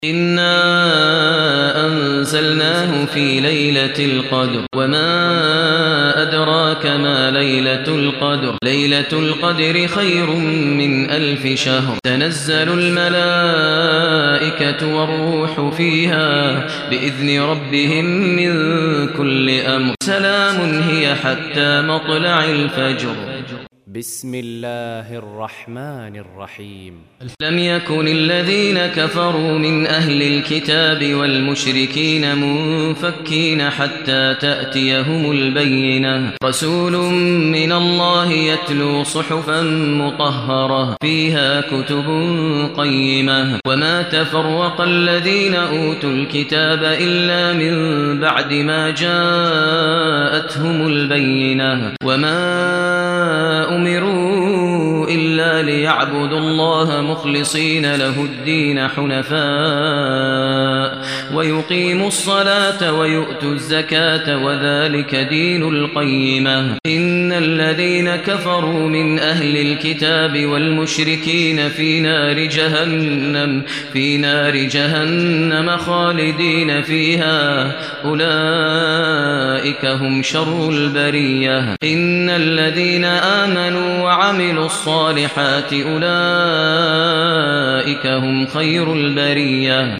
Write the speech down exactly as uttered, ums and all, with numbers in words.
إنا أنزلناه في ليلة القدر وما أدراك ما ليلة القدر ليلة القدر خير من ألف شهر تنزل الملائكة والروح فيها بإذن ربهم من كل أمر سلام هي حتى مطلع الفجر. بسم الله الرحمن الرحيم. لم يكن الذين كفروا من أهل الكتاب والمشركين منفكين حتى تأتيهم البينة رسول من الله يتلو صحفا مطهرة فيها كتب قيمة وما تفرق الذين أوتوا الكتاب إلا من بعد ما جاءتهم البينة وما أمروا إلا ليعبدوا الله مخلصين له الدين حنفاء ويقيموا الصلاة ويؤتوا الزكاة وذلك دين القيمة. إن الذين كفروا من أهل الكتاب والمشركين في نار جهنم في نار جهنم خالدين فيها أولئك هم شر البرية. إن الذين آمنوا وعملوا الصالحات أولئك هم خير البرية.